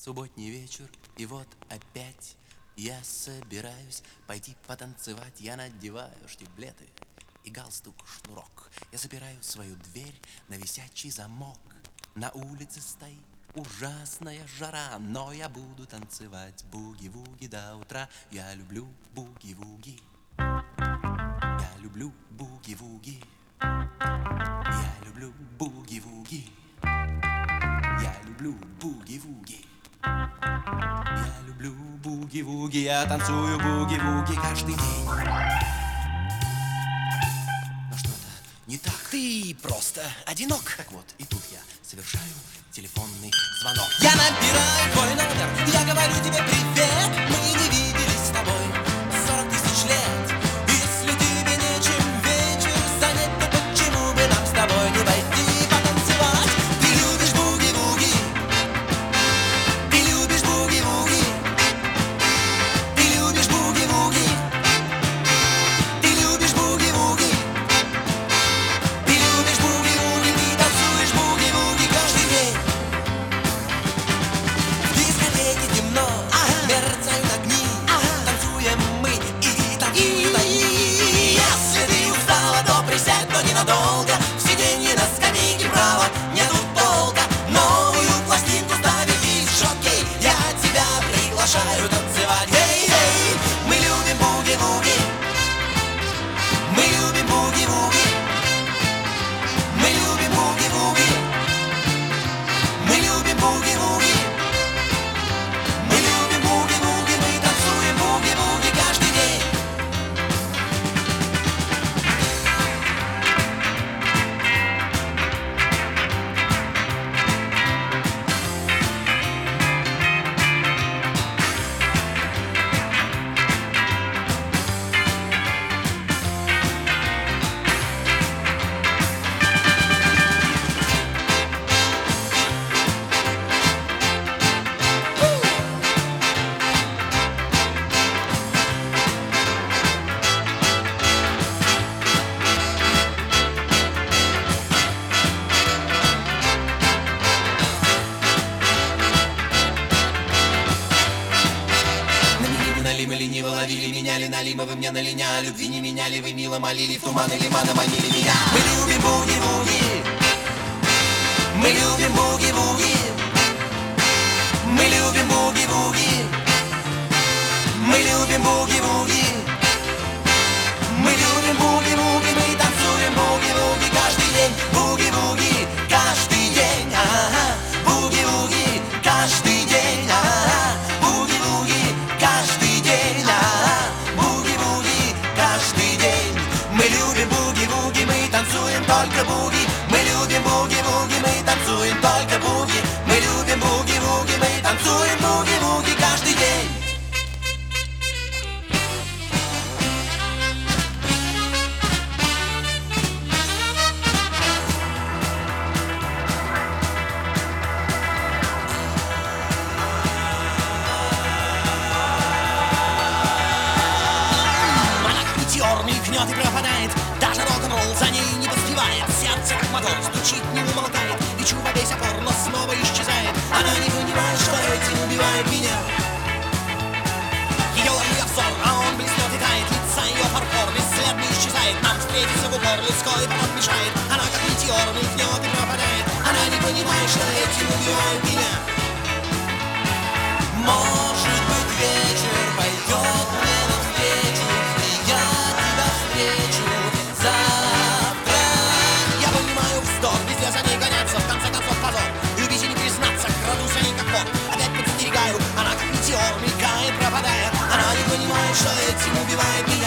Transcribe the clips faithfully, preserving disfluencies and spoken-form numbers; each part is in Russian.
Субботний вечер, и вот опять я собираюсь пойти потанцевать. Я надеваю штиблеты и галстук-шнурок. Я запираю свою дверь на висячий замок. На улице стоит ужасная жара, но я буду танцевать буги-вуги до утра. Я люблю буги-вуги. Я люблю буги-вуги. Я люблю буги-вуги. Я люблю буги-вуги. Я люблю буги-вуги. Я танцую буги-вуги каждый день. Но что-то не так. Ты просто одинок. Так вот, и тут я совершаю телефонный звонок. Я набираю твой номер, я говорю тебе привет. Мы не виделись с тобой сорок тысяч лет. Если тебе нечем вечер занять, то почему бы нам с тобой не пойти потанцевать? Ты любишь буги-вуги. Ты любишь буги-вуги. Ты любишь буги-вуги. Ты любишь буги-вуги. Ты любишь буги-вуги. Ты танцуешь буги-вуги каждый день. В дискотеке темно, ага. Мерцают огни, ага. Танцуем мы и танцуют они. Если ты устала, то присядь, но ненадолго. В сиденье на скамейке право нету толка. Новую пластинку ставит диск-жокей. Я тебя приглашаю танцевать. Эй-эй, мы любим буги-вуги. Мы любим буги-вуги. Мы любим буги-вуги. Мы любим буги-вуги. Мы любим буги-вуги. Мы танцуем буги-вуги каждый день. Налимы лениво ловили, меняли налимы, вы мне на линя. Любви не меняли, вы мило молили, в туман и лимана манили меня. Мы любим буги-вуги. Мы любим буги-вуги. Мы любим буги-вуги. Мы любим буги-вуги. Мы любим буги-вуги. Мы танцуем буги-вуги каждый день. Буги-вуги каждый день. Ага. Буги-вуги каждый день. Ага. Буги-вуги каждый день. Ага. Буги-вуги каждый день. Мы любим буги-вуги. Мы танцуем только буги. Мы любим буги-вуги. Мы танцуем только буги. Мы любим буги-вуги. Мы танцуем буги-вуги каждый день. Метеор мелькнет и пропадает. Даже рок-н-ролл за ней не поспевает. Сердце как мотор стучит, не умолкает. Лечу во весь опор, но снова исчезает. Она не понимает, что этим убивает меня. Ее ловит взор, а он блеснет и тает. Лица ее фарфор бесследно исчезает. Нам встретиться в упор, людской поток мешает. Она как метеор мелькнет и пропадает. Она не понимает, что этим убивает меня. Может быть, вечер пойдет мне навстречу, и я тебя встречу завтра. Я понимаю вздор, везде за ней гоняться, в конце концов позор. Любить и не признаться, краду за ней как вор. Опять подстерегаю, она как метеор мелькает, пропадая. Она не понимает, что этим убивает меня.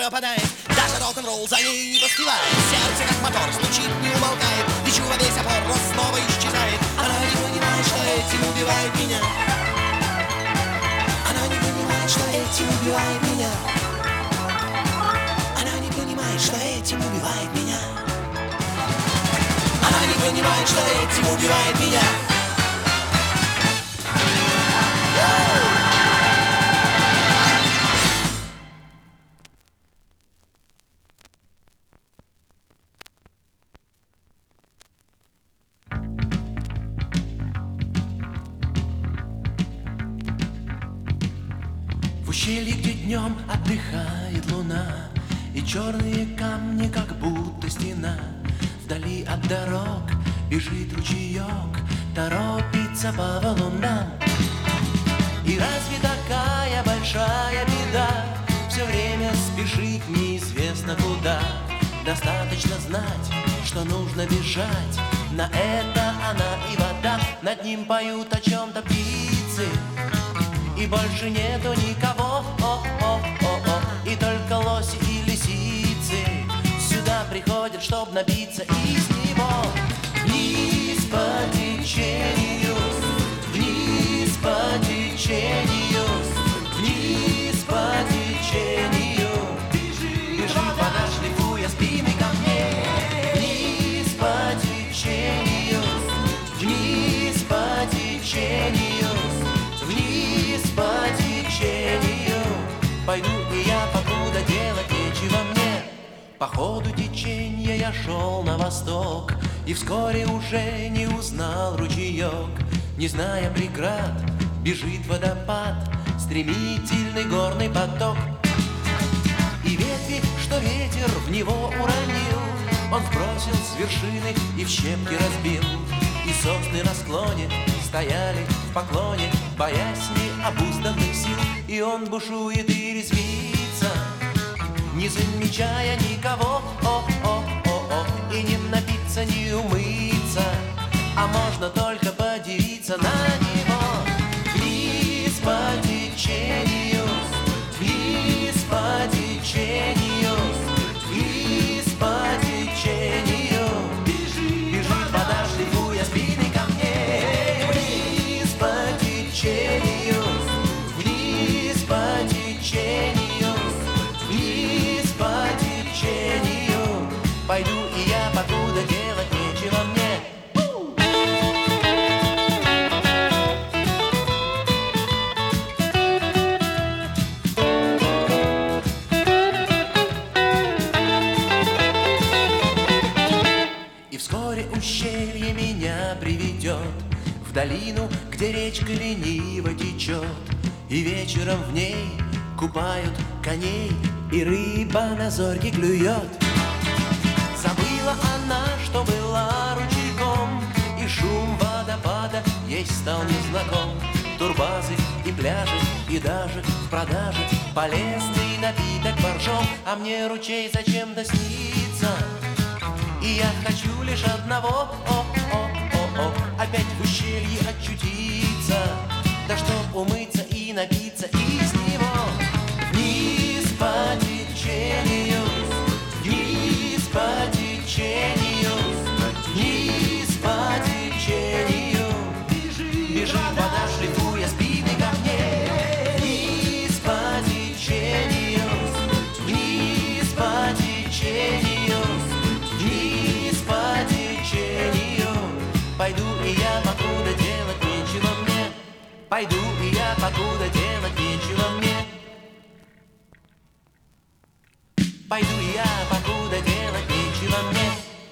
пропадает. Даже рок-н-ролл за ней не поспевает. Сердце как мотор, стучит, не умолкает. Лечу во весь опор, но снова исчезает. Она не понимает, что этим убивает меня. Она не понимает, что этим убивает меня. Она не понимает, что этим убивает меня. Она не понимает, что этим убивает меня. В ущелье, где днем отдыхает луна, и черные камни, как будто стена. Вдали от дорог бежит ручеек, торопится по валунам. И разве такая большая беда все время спешить неизвестно куда? Достаточно знать, что нужно бежать. На это она и вода. Над ним поют о чем-то птицы, и больше нету никого. О-о-о-о. И только лоси и лисицы сюда приходят, чтоб напиться из него. Вниз по течению, вниз по течению, вниз по течению. Бежит вода, шлифуя спины камней. Вниз по течению, вниз по течению, вниз по течению. Пойду и я, покуда делать нечего мне. По ходу течения я шел на восток, и вскоре уже не узнал ручеек. Не зная преград, бежит водопад, стремительный горный поток. И ветви, что ветер в него уронил, он сбросил с вершины и в щепки разбил. И сосны на склоне стояли в поклоне, боясь необузданных сил. И он бушует и резвится, не замечая никого. О-о-о-о. И не напиться, не умыться, а можно только подивиться на него. Вниз по течению, вниз по течению, вниз по течению. Бежит вода, шлифуя спины камней. Вниз по течению, вниз по течению, вниз по течению. Пойду и я, покуда делать нечего мне. И вскоре ущелье меня приведет в долину, где речка лениво течет. И вечером в ней купают коней, и рыба на зорьке клюет. Забыла она, что была ручейком, и шум водопада ей стал незнаком. Турбазы и пляжи, и даже в продаже полезный напиток боржом. А мне ручей зачем-то снится, и я хочу лишь одного. О-о-о-о. Опять в ущелье очутиться, да чтоб умыться и напиться из него. Вниз по течению, вниз по течению, вниз по течению. Бежит вода, шлифуя спины камней. Вниз по течению, вниз по течению, вниз по течению. Пойду и я, покуда делать нечего мне. Пойду и я, покуда делать нечего мне. Пойду и я, покуда делать нечего мне.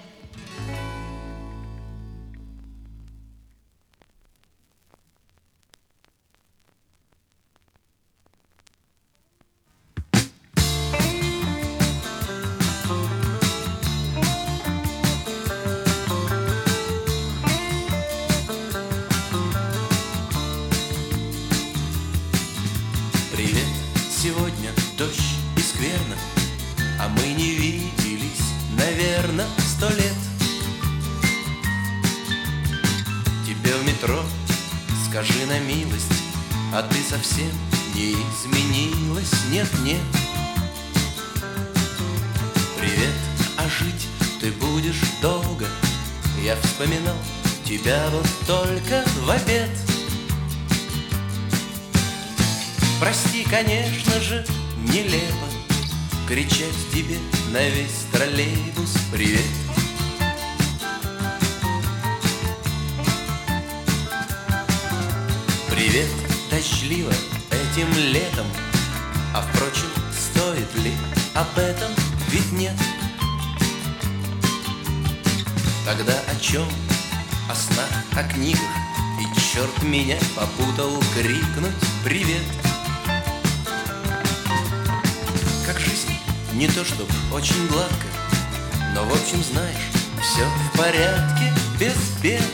Привет, сегодня дождь и скверно, а мы не виделись, наверное, сто лет. Тебе в метро скажи на милость, а ты совсем не изменилась, нет-нет. жить ты будешь долго. Я вспоминал тебя вот только в обед. Прости, конечно же, нелепо кричать тебе на весь троллейбус привет. Привет дождливо этим летом, а впрочем, стоит ли об этом, ведь нет. Тогда о чем? О снах, о книгах, и черт меня попутал крикнуть привет. Как жизнь, не то чтоб очень гладко, но в общем, знаешь, все в порядке, без бед.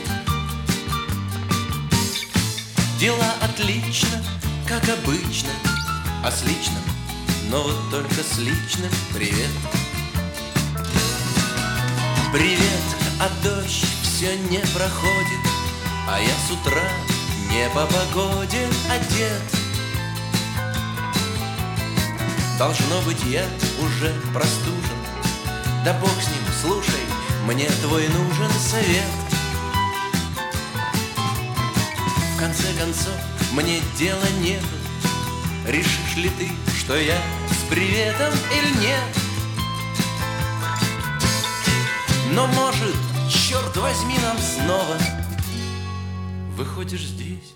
Дела отлично, как обычно, а с личным, но вот только с личным привет. Привет, а дождь все не проходит, а я с утра не по погоде одет. Должно быть, я уже простужен, да бог с ним, слушай, мне твой нужен совет. В конце концов, мне дела нету, решишь ли ты, что я с приветом или нет? Но может, черт возьми, нам снова выходишь здесь.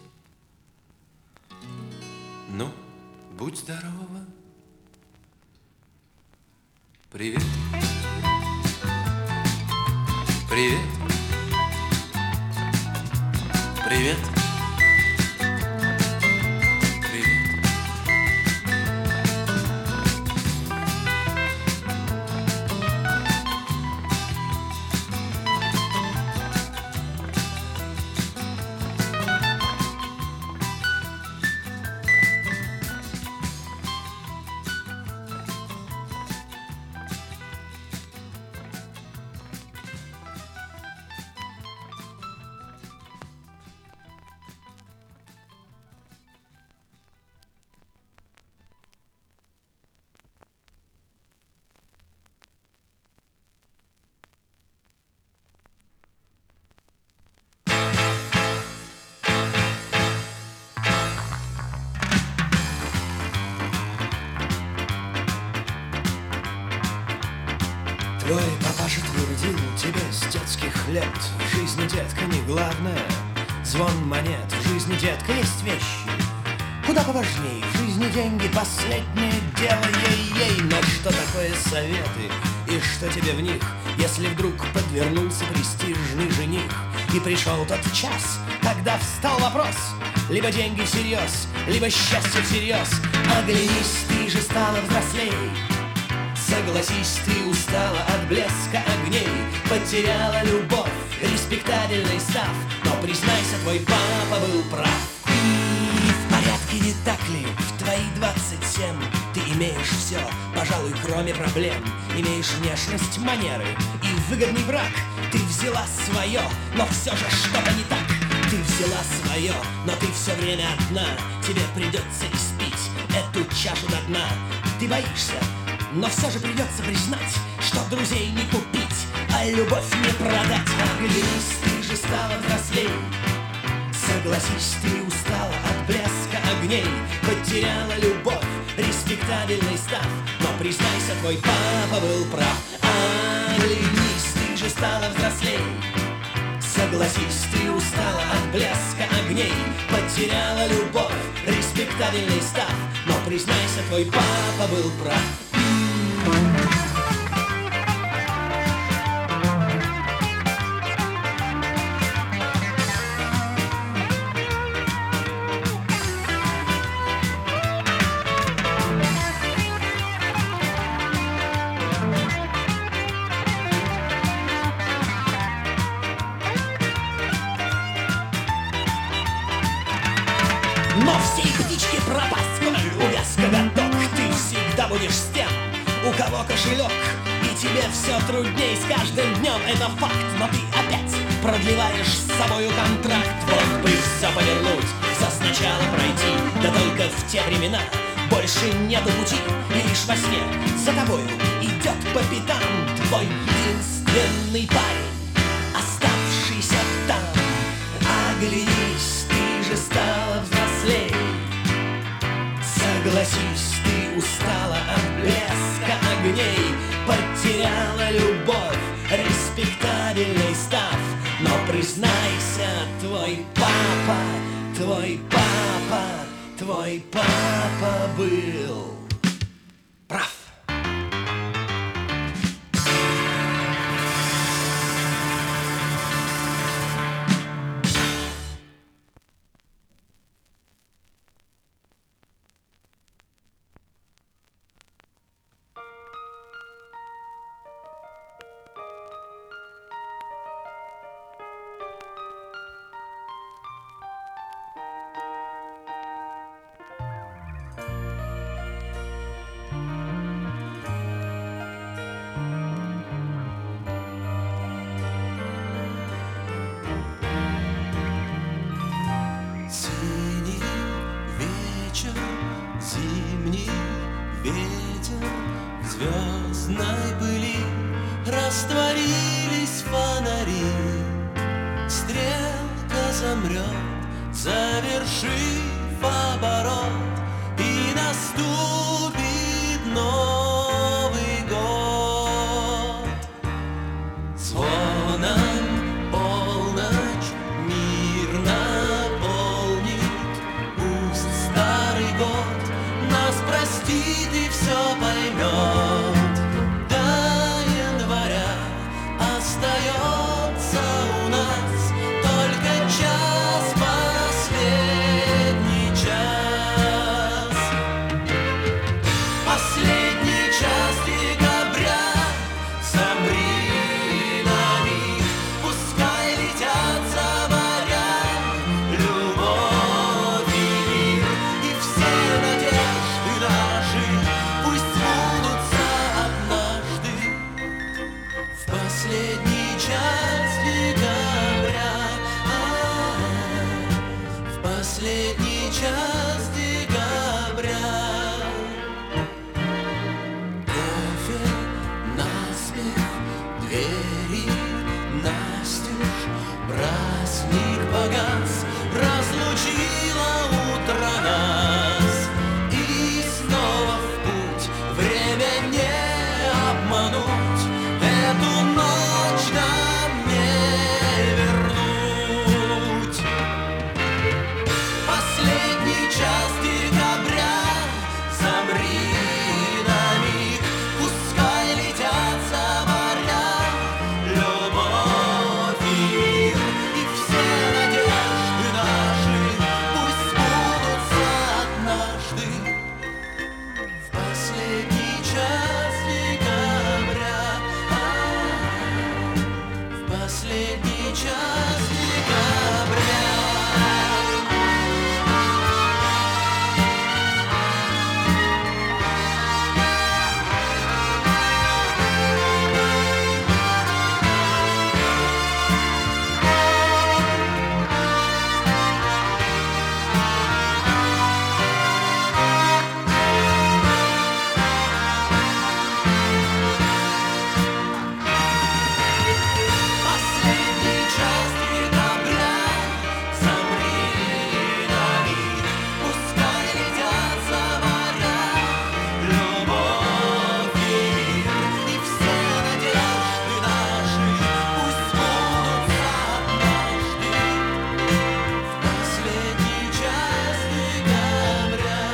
Ну, будь здорова. Привет. Привет. Привет. Твой папаша твердил тебе с детских лет: в жизни, детка, не главное звон монет. В жизни, детка, есть вещи куда поважнее. В жизни деньги — последнее дело, ей-ей. Но что такое советы и что тебе в них, если вдруг подвернулся престижный жених? И пришел тот час, когда встал вопрос: либо деньги всерьез, либо счастье всерьез. Оглянись, ты же стала взрослей. Согласись, ты устала от блеска огней, потеряла любовь, респектабельный став. Но признайся, твой папа был прав. И в порядке, не так ли, в твои двадцать семь ты имеешь все, пожалуй, кроме проблем. Имеешь внешность, манеры и выгодный брак. Ты взяла свое, но все же что-то не так. Ты взяла свое, но ты все время одна. Тебе придется испить эту чашу до дна. Ты боишься, но все же придется признать, что друзей не купить, а любовь не продать. Оглянись, ты же стала взрослей. Согласись, ты устала от блеска огней, потеряла любовь, респектабельный став. Но признайся, твой папа был прав. Оглянись, ты же стала взрослей. Согласись, ты устала от блеска огней, потеряла любовь, респектабельный став. Но признайся, твой папа был прав. Но всей птичке пропасть, коль увяз коготок. Ты всегда будешь с тем, у кого кошелек, и тебе все трудней с каждым днем, это факт. Но ты опять продлеваешь с собою контракт. Вот бы все повернуть, все сначала пройти, да только в те времена больше нету пути. И лишь во сне за тобою идет по пятам твой единственный парень, оставшийся там. Оглянись, ты же стала взрослей. Согласись, ты устала от блеска огней, потеряла любовь, респектабельный став. Но признайся, твой папа, твой папа, твой папа был прав. Зимний ветер в звездной пыли, растворились фонари. Стрелка замрет, завершив оборот, и наступит Новый год. Звоном полночь мир наполнит, пусть старый год нас простит и все поймет. До января остается у нас только час, последний час. Последний час декабря, замри на миг, пускай летят за моря любовь и мир, и все надежды наши пусть сбудутся однажды. В последний час декабря, а-а-а, в последний час декабря. Кофе наспех, двери настежь, праздник погас, разлучило утро нас. И снова в путь, время не обмануть, эту ночь нам не вернуть. Последний час декабря, замри на миг, пускай летят за моря любовь и мир, и все надежды наши пусть сбудутся однажды. В последний час декабря, а-а-а, в последний час декабря. Последний час декабря, замри на миг, пускай летят за моря любовь и мир, и все надежды наши пусть сбудутся однажды. В последний час декабря,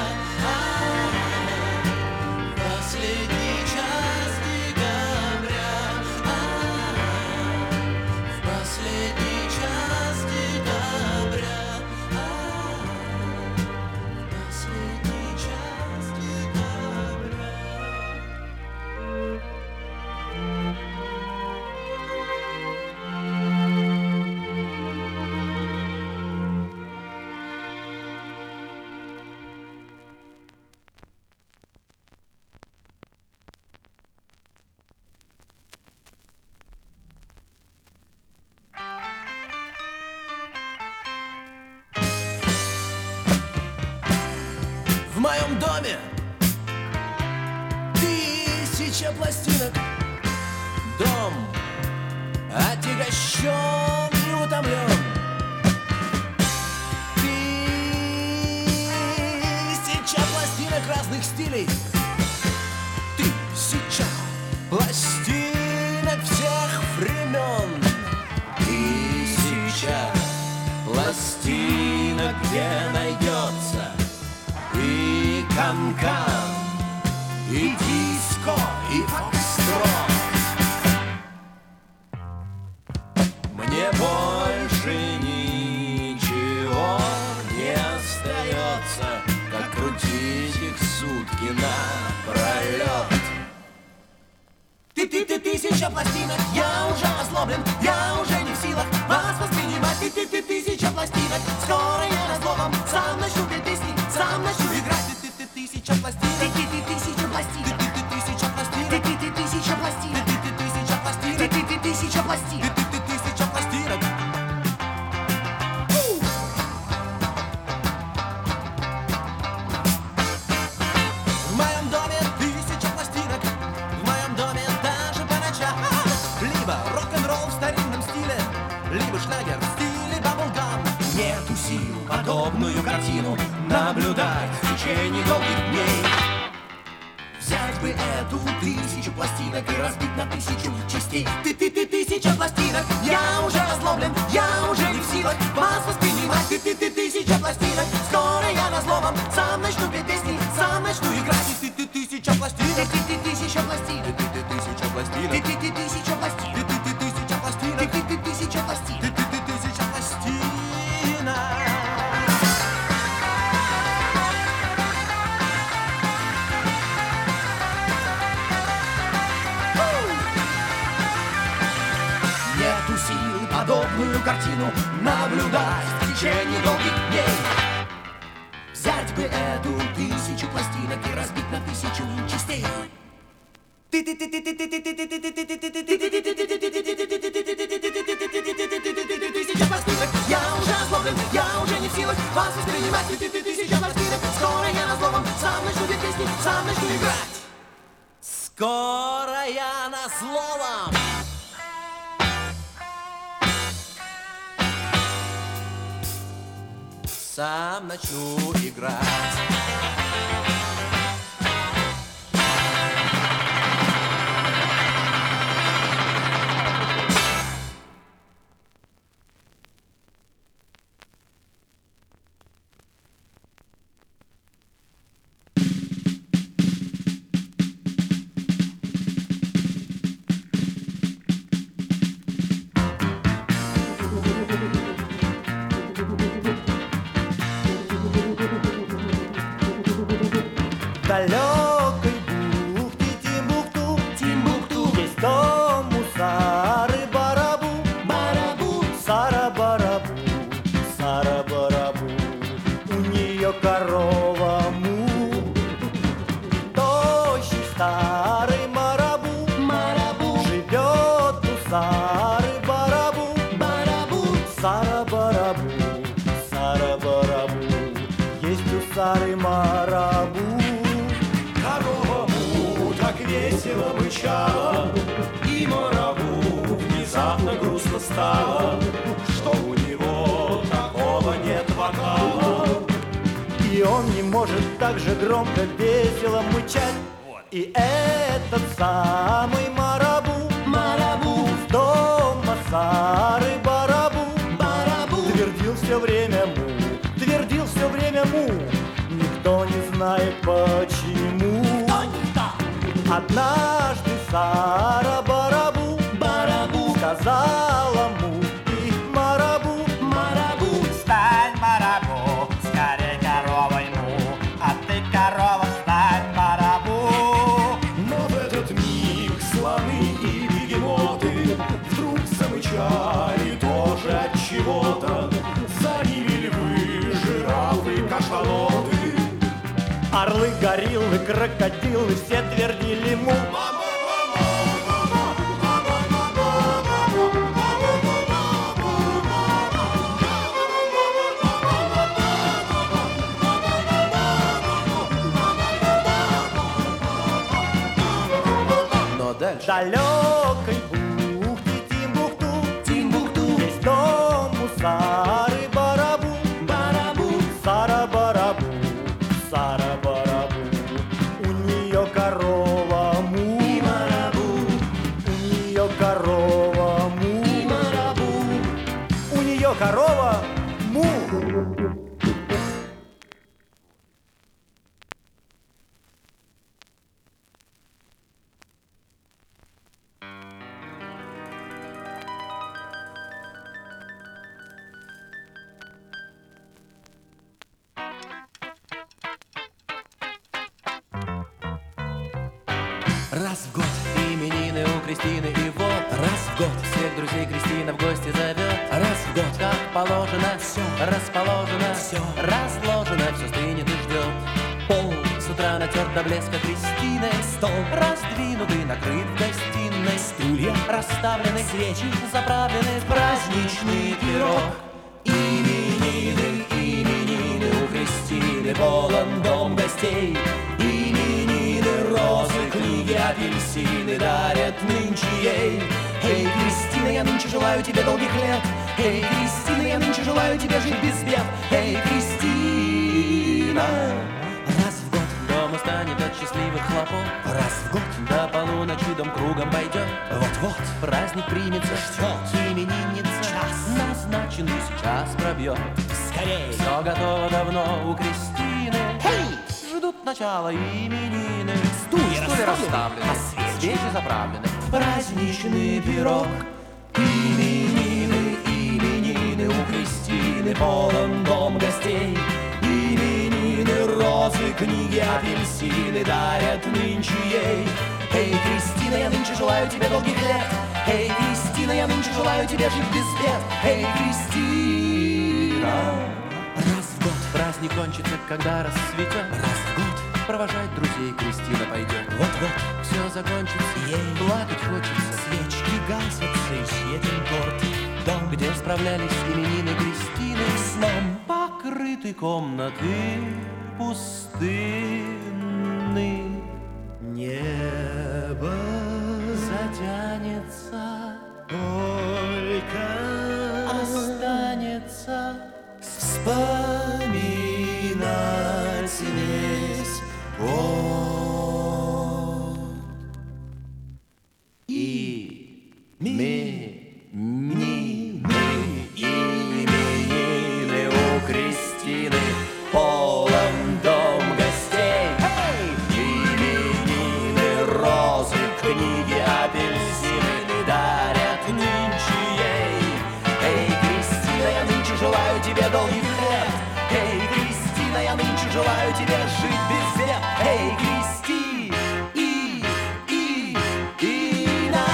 а-а-а, в последний час декабря, а-а-а, в последний час декабря, а-а-а, в последний час декабря. В моем доме тысяча пластинок, дом отягощен и утомлен. Тысяча пластинок разных стилей, тысяча пластинок всех времен, тысяча пластинок, где найдется и канкан, и диско, и фокстрот. Мне больше ничего не остается, как крутить их сутки напролет. Ты-ты-ты, тысяча пластинок, я уже озлоблен, я уже не в силах вас воспринимать. Ты-ты-ты, тысяча пластинок, скоро я разломом сам начну петь песни, сам начну играть. Ты-ты-ты, тысяча пластинок, ты-ты-ты, тысяча пластинок, ты-ты-ты, тысяча пластинок, ты-ты-ты, тысяча пластинок, ты-ты-ты, тысяча пластинок, ты-ты-ты, тысяча пластинок, ты-ты-ты, тысяча пластинок. В моем доме тысяча пластинок, в моем доме даже по ночам. Либо рок-н-ролл в старинном стиле, либо шлягер в стиле баблгам. Нету сил подобную картину наблюдать в течение долгих дней. Взять бы эту тысячу пластинок и разбить на тысячу частей. Ты-ты-ты, тысяча пластинок, я уже озлоблен, я уже не в силах вас воспринимать. Ты-ты-ты, тысяча пластинок, скоро я назломом сам начну петь песни, сам начну играть. Ты-ты-ты, тысяча пластинок, ты-ты-ты, тысяча пластинок, ты-ты-ты, тысяча пластинок, ты-ты-ты, тысяча пластинок, ты-ты-ты, тысяча пластинок, ты-ты-ты, тысяча пластинок, ты-ты-ты, тысяча пластинок. Нету сил подобную картину наблюдать в течение долгих дней. Взять бы эту тысячу пластинок и разбить на тысячу частей. Тысяча пластинок, я уже озлоблен, я уже не в силах вас воспринимать. Тысяча пластинок, скоро я назломом сам начну петь песни, сам начну играть. Скоро я назломом сам начну играть. далекой бухте Тимбукту, Тимбукту, есть дом у Сары Барабу, Барабу, Сара Барабу, Сара Барабу, у нее корова му, тощий старый Марабу, Марабу, живет у Сары Барабу, Барабу, Сара Барабу, Сара Барабу, есть у Сары Марабу. Весело мычала, и Марабу внезапно грустно стало, что у него такого нет вокала. И он не может так же громко, весело мычать. И этот самый Марабу, Марабу, с дома Сары Барабу, Барабу, твердил все время му, твердил все время му. Никто не знает почему. Однажды Сара Барабу, Барабу, сказала му и Марабу, Марабу, стань, Марабу, скорей коровой му, а ты, корова, стань, Марабу. Но в этот миг слоны и бегемоты вдруг замычали тоже от чего-то. За ними львы, жирафы, каштаноты. Орлы, гориллы, крокодилы все твердили му. Но дальше дальше. В далекой бухте Тимбукту, Тимбукту, есть дом у Сары Барабу. барабу, Сара Барабу, Сара Барабу, у нее корова му. и марабу, У нее корова му. и марабу. У нее корова му. Раз в год именины у Кристины, и вот раз в год всех друзей Кристина в гости зовет. Раз в год, как положено, все расположено, все разложено, все стынет и ждет. Пол с утра натерт до блеска Кристиной, стол раздвинут и накрыт в гостиной, стулья расставлены, свечи заправлены в праздничный пирог. Именины, именины у Кристины, полон дом гостей. Именины, розы, книги, апельсины дарят нынче ей. Эй, Кристина, я нынче желаю тебе долгих лет. Эй, Кристина, я нынче желаю тебе жить без бед. Эй, Кристина. Раз в год дома станет от счастливых хлопот. Раз в год до полуночи дом кругом пойдет. Вот-вот праздник примется, ждет именинница. Час назначенный сейчас пробьет. Скорей! Все готово давно у Кристины. Эй! Ждут начала именины. Стулья расставлены, а свечи? свечи заправлены. Праздничный пирог. Именины, именины у Кристины, полон дом гостей. Именины, розы, книги, апельсины дарят нынче ей. Эй, Кристина, я нынче желаю тебе долгих лет. Эй, Кристина, я нынче желаю тебе жить без бед. Эй, Кристина. Раз в год праздник кончится, когда рассветет. Раз в год провожать друзей Кристина пойдет. Вот-вот все закончится, ей плакать хочется. Свечки гасятся и светит торт. Дом, где справлялись именины Кристины, сном покрыты комнаты пустынны. Небо Затянется, только останется вспоминать весь год. И именины, именины у Кристины, полон дом гостей. Именины, розы, книги, апельсины дарят нынче ей. Эй, Кристина, я нынче желаю тебе долгих лет. Эй, Кристина, я нынче желаю тебе жить без бед. Эй, Кристи, и, и, и на.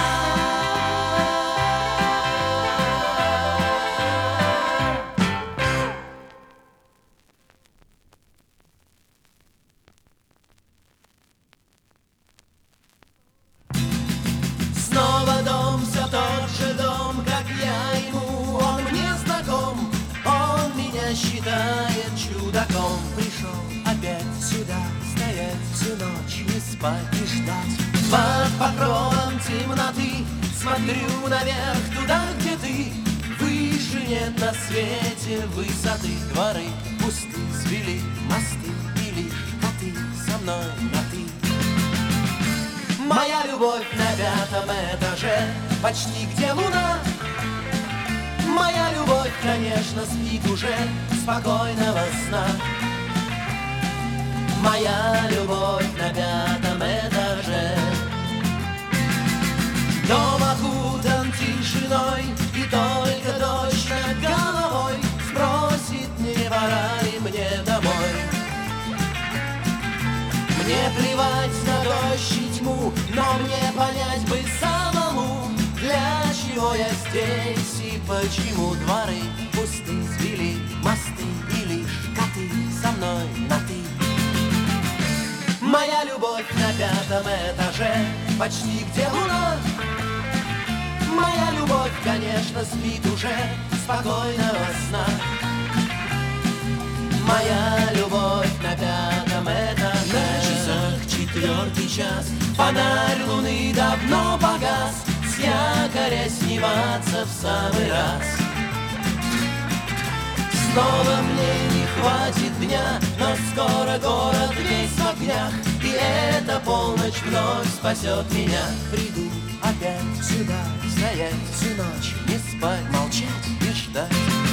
Снова дом, все тот же дом, как я ему. Он мне знаком, он меня считает чудаком. Пришел опять сюда, стоять всю ночь, не спать, не ждать. Под покровом темноты смотрю наверх, туда, где ты. Выше нет на свете высоты. Дворы пусты, свели мосты, и лишь коты со мной на ты. Моя любовь на пятом этаже, почти где луна. Моя любовь, конечно, спит уже, спокойного сна. Моя любовь на пятом этаже. Дом окутан тишиной, и только дождь над головой спросит, не пора ли мне домой. Мне плевать на дождь и тьму, но мне понять бы самому, для чего я здесь и почему. Дворы пусты, свели мосты, и лишь коты со мной на ты. Моя любовь на пятом этаже, почти где луна. Моя любовь, конечно, спит уже, спокойного сна. Моя любовь на пятом этаже. На часах четыре четвертый час. Фонарь луны давно погас, с якоря сниматься в самый раз. Снова мне не хватит дня, но скоро город весь в огнях, и эта полночь вновь спасет меня. Приду опять Сюда стоять всю ночь, не спать, молчать и ждать.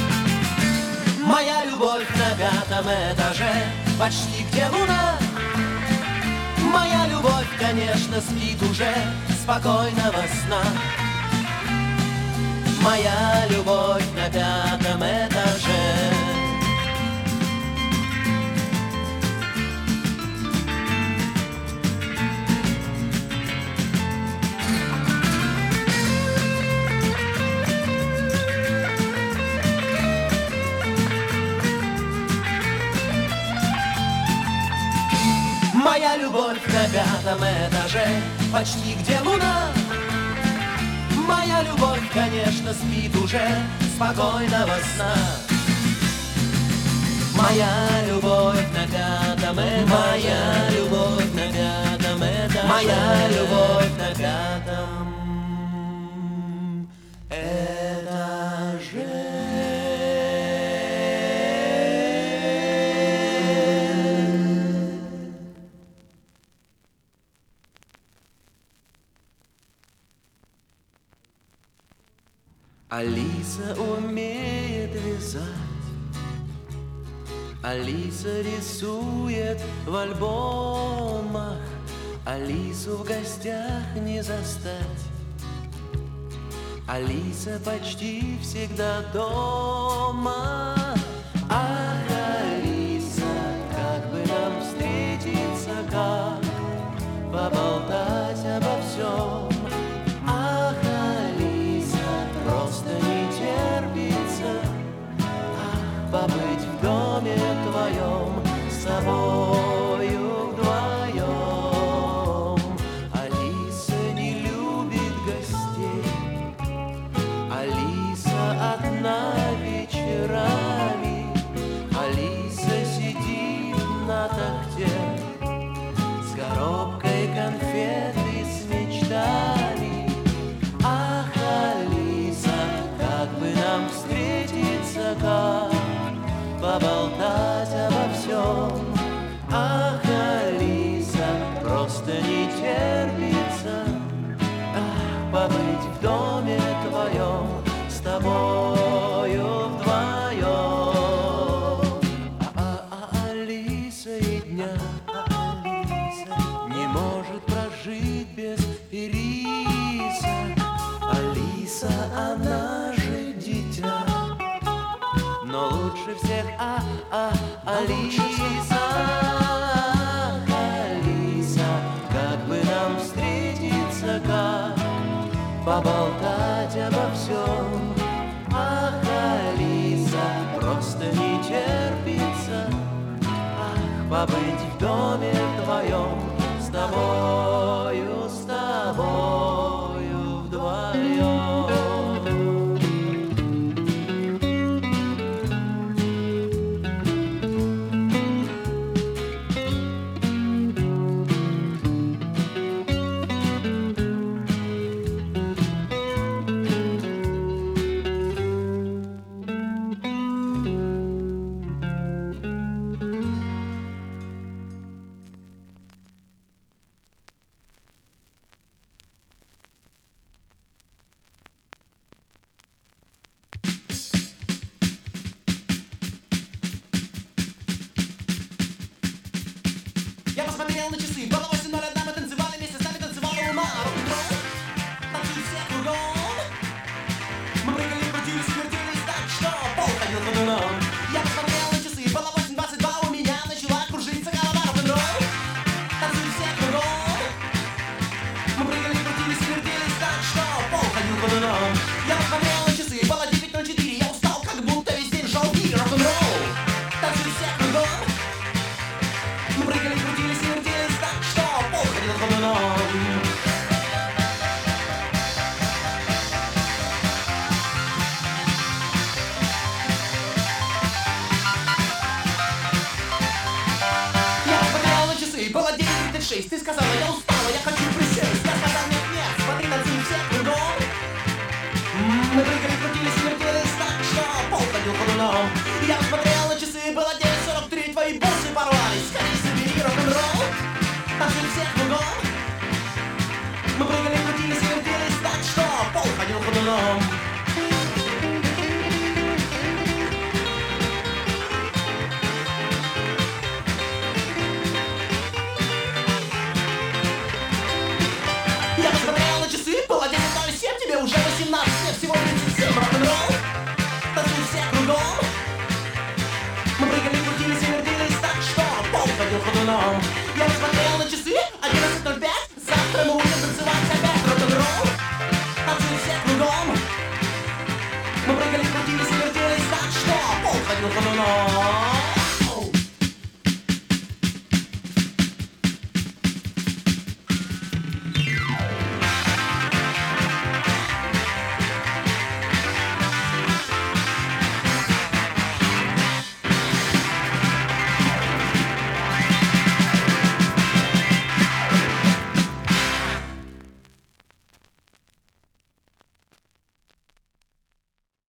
Моя любовь на пятом этаже, почти где луна. Моя любовь, конечно, спит уже, спокойного сна. Моя любовь на пятом этаже. Моя любовь на пятом этаже, почти где луна. Моя любовь, конечно, спит уже, спокойного сна. Моя любовь на пятом этаже. Моя любовь на пятом этаже. Моя любовь на пятом этаже. Алиса умеет вязать, Алиса рисует в альбомах, Алису в гостях не застать. Алиса почти всегда дома. Ах, Алиса, как бы нам встретиться, как поболтать обо всем. Ах, Алиса, просто не терпится, ах, побыть в доме твоем с тобою вдвоем. Алиса не любит гостей, Алиса одна вечерами, Алиса сидит на тахте с коробкой конфет и с мечтами. Ах, Алиса, как бы нам встретиться, как поболтать обо всем. Ах, Алиса, просто не терпится, ах, побыть в доме твоем с тобою вдвоем. А, а, а Алиса и дня, а, Алиса не может прожить без ириса. Алиса, она же дитя, но лучше всех, а, а, Алиса. Ах, Алиса, как бы нам встретиться, как поболтать обо всем. Ах, Алиса, просто не терпится, ах, побыть в доме твоем с тобою, с тобою вдвоем. Я посмотрел на часы, было восемь ноль один, мы танцевали вместе, с нами танцевала луна. Рок-н-ролл, танцуют все кругом. Мы прыгали, крутились, вертелись так, что пол ходил ходуном. Я посмотрел на часы, было восемь двадцать два, у меня начала кружиться голова. Рок-н-ролл, танцуют все кругом. Мы прыгали, крутились, вертелись так, что пол ходил ходуном. Я посмотрел на часы, было девять ноль четыре, я устал, как будто весь день жал в мире. Рок-н-ролл, танцуют все кругом. Мы прыгали, крутились и вертелись так, что шесть. Ты сказала, я устала, я хочу присесть. Я сказал, нет, нет, смотри, танцуем все кругом. Мы прыгали, крутились, вертелись так, что пол ходил ходуном. Я посмотрел на часы, было девять сорок три, твои бусы порвались. Скорее собери рок-н-ролл, танцуем все кругом. Мы прыгали, крутились, вертелись так, что пол ходил ходуном.